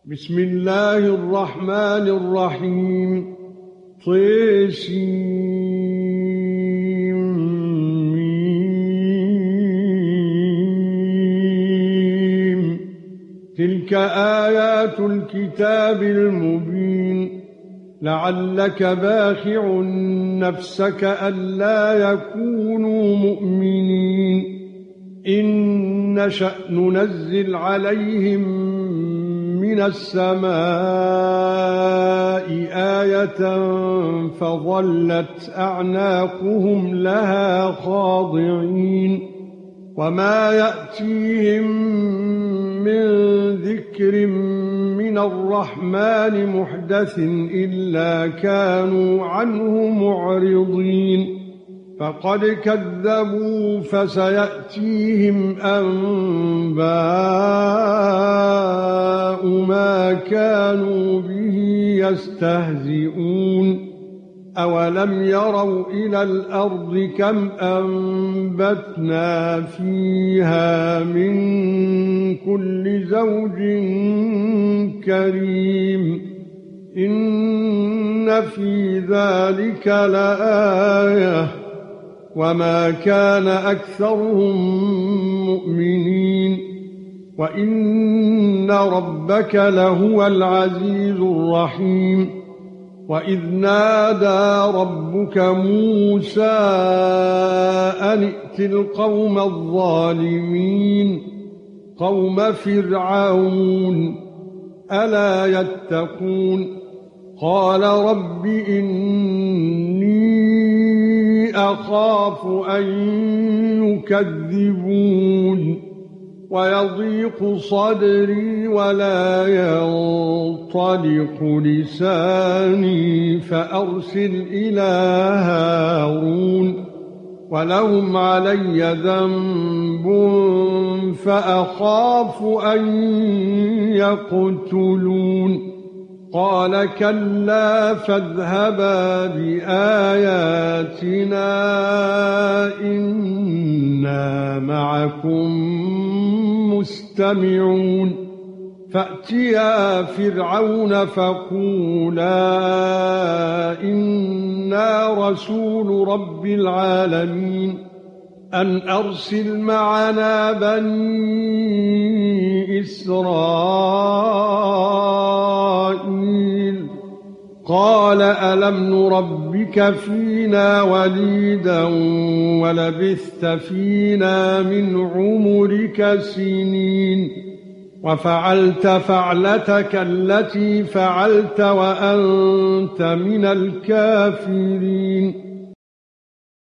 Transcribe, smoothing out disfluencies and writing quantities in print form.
بسم الله الرحمن الرحيم. طسيم. تلك آيات الكتاب المبين. لعلك باخع نفسك ألا يكونوا مؤمنين. إن نشأ ننزل عليهم من السماء آية فظلت أعناقهم لها خاضعين. وما يأتيهم من ذكر من الرحمن محدث إلا كانوا عنه معرضين. فقد كذبوا فسيأتيهم أنباء ما كانوا به يستهزئون. أولم يروا إلى الأرض كم أنبتنا فيها من كل زوج كريم. إن في ذلك لآية وما كان أكثرهم مؤمنين وإن ربك لهو العزيز الرحيم. وإذ نادى ربك موسى أن ائت القوم الظالمين قوم فرعون ألا يتقون. قال رب إني أخاف أن يكذبون ويضيق صدري ولا ينطلق لساني فأرسل إلى هارون ولهم علي ذنب فأخاف أن يقتلون. قال كلا فاذهبا بآياتنا إنا معكم مستمعون. فأتيا فرعون فقولا إنا رسول رب العالمين أن أرسل معنا بني إسرائيل. قال ألم نربك فينا وليدا ولبثت فينا من عمرك سنين وفعلت فعلتك التي فعلت وأنت من الكافرين.